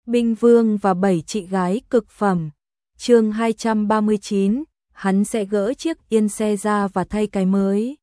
Binh Vương và 7 chị gái cực phẩm. Chương 239, hắn sẽ gỡ chiếc yên xe ra và thay cái mới.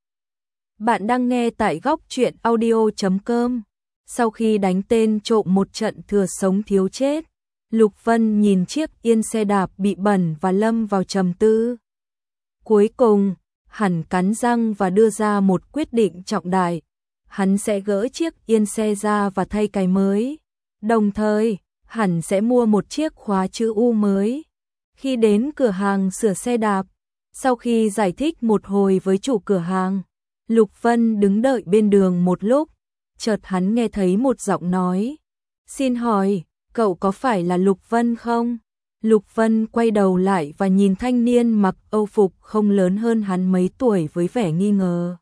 Bạn đang nghe tại góc truyện audio.com. Sau khi đánh tên trộm một trận thừa sống thiếu chết, Lục Vân nhìn chiếc yên xe đạp bị bẩn và lâm vào trầm tư. Cuối cùng, hắn cắn răng và đưa ra một quyết định trọng đại. Hắn sẽ gỡ chiếc yên xe ra và thay cái mới. Đồng thời, hắn sẽ mua một chiếc khóa chữ U mới. Khi đến cửa hàng sửa xe đạp, sau khi giải thích một hồi với chủ cửa hàng, Lục Vân đứng đợi bên đường một lúc, chợt hắn nghe thấy một giọng nói. Xin hỏi, cậu có phải là Lục Vân không? Lục Vân quay đầu lại và nhìn thanh niên mặc âu phục không lớn hơn hắn mấy tuổi với vẻ nghi ngờ.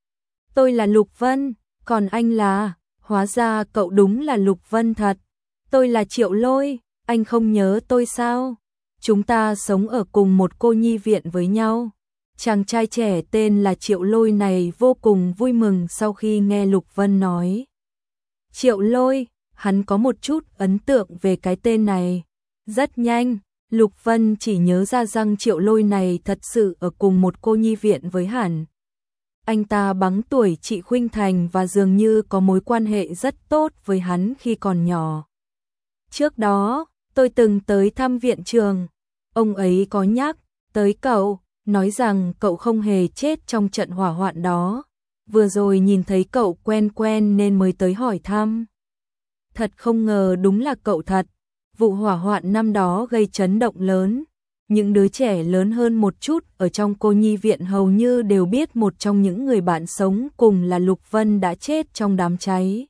Tôi là Lục Vân, còn anh là, hóa ra cậu đúng là Lục Vân thật. Tôi là Triệu Lôi, anh không nhớ tôi sao? Chúng ta sống ở cùng một cô nhi viện với nhau. Chàng trai trẻ tên là Triệu Lôi này vô cùng vui mừng sau khi nghe Lục Vân nói. Triệu Lôi, hắn có một chút ấn tượng về cái tên này. Rất nhanh, Lục Vân chỉ nhớ ra rằng Triệu Lôi này thật sự ở cùng một cô nhi viện với hắn. Anh ta bằng tuổi chị Khuynh Thành và dường như có mối quan hệ rất tốt với hắn khi còn nhỏ. Trước đó, tôi từng tới thăm viện trường. Ông ấy có nhắc tới cậu, nói rằng cậu không hề chết trong trận hỏa hoạn đó. Vừa rồi nhìn thấy cậu quen nên mới tới hỏi thăm. Thật không ngờ đúng là cậu thật. Vụ hỏa hoạn năm đó gây chấn động lớn. Những đứa trẻ lớn hơn một chút ở trong cô nhi viện hầu như đều biết một trong những người bạn sống cùng là Lục Vân đã chết trong đám cháy.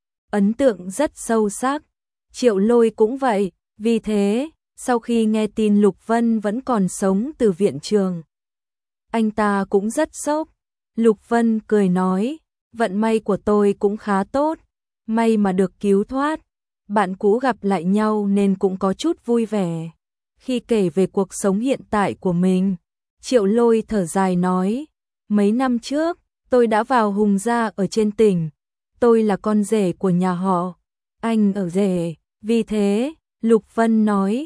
Ấn tượng rất sâu sắc. Triệu Lôi cũng vậy, vì thế, sau khi nghe tin Lục Vân vẫn còn sống từ viện trường, anh ta cũng rất sốc. Lục Vân cười nói, vận may của tôi cũng khá tốt, may mà được cứu thoát. Bạn cũ gặp lại nhau nên cũng có chút vui vẻ. Khi kể về cuộc sống hiện tại của mình, Triệu Lôi thở dài nói, mấy năm trước, tôi đã vào Hùng gia ở trên tỉnh. Tôi là con rể của nhà họ, anh ở rể. Vì thế, Lục Vân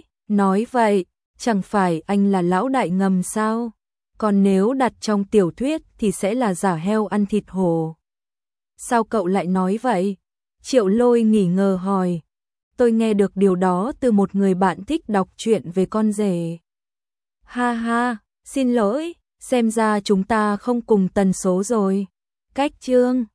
nói vậy, chẳng phải anh là lão đại ngầm sao? Còn nếu đặt trong tiểu thuyết thì sẽ là giả heo ăn thịt hổ. Sao cậu lại nói vậy? Triệu Lôi nghi ngờ hỏi. Tôi nghe được điều đó từ một người bạn thích đọc truyện về con rể. Ha ha, xin lỗi, xem ra chúng ta không cùng tần số rồi. Cách chương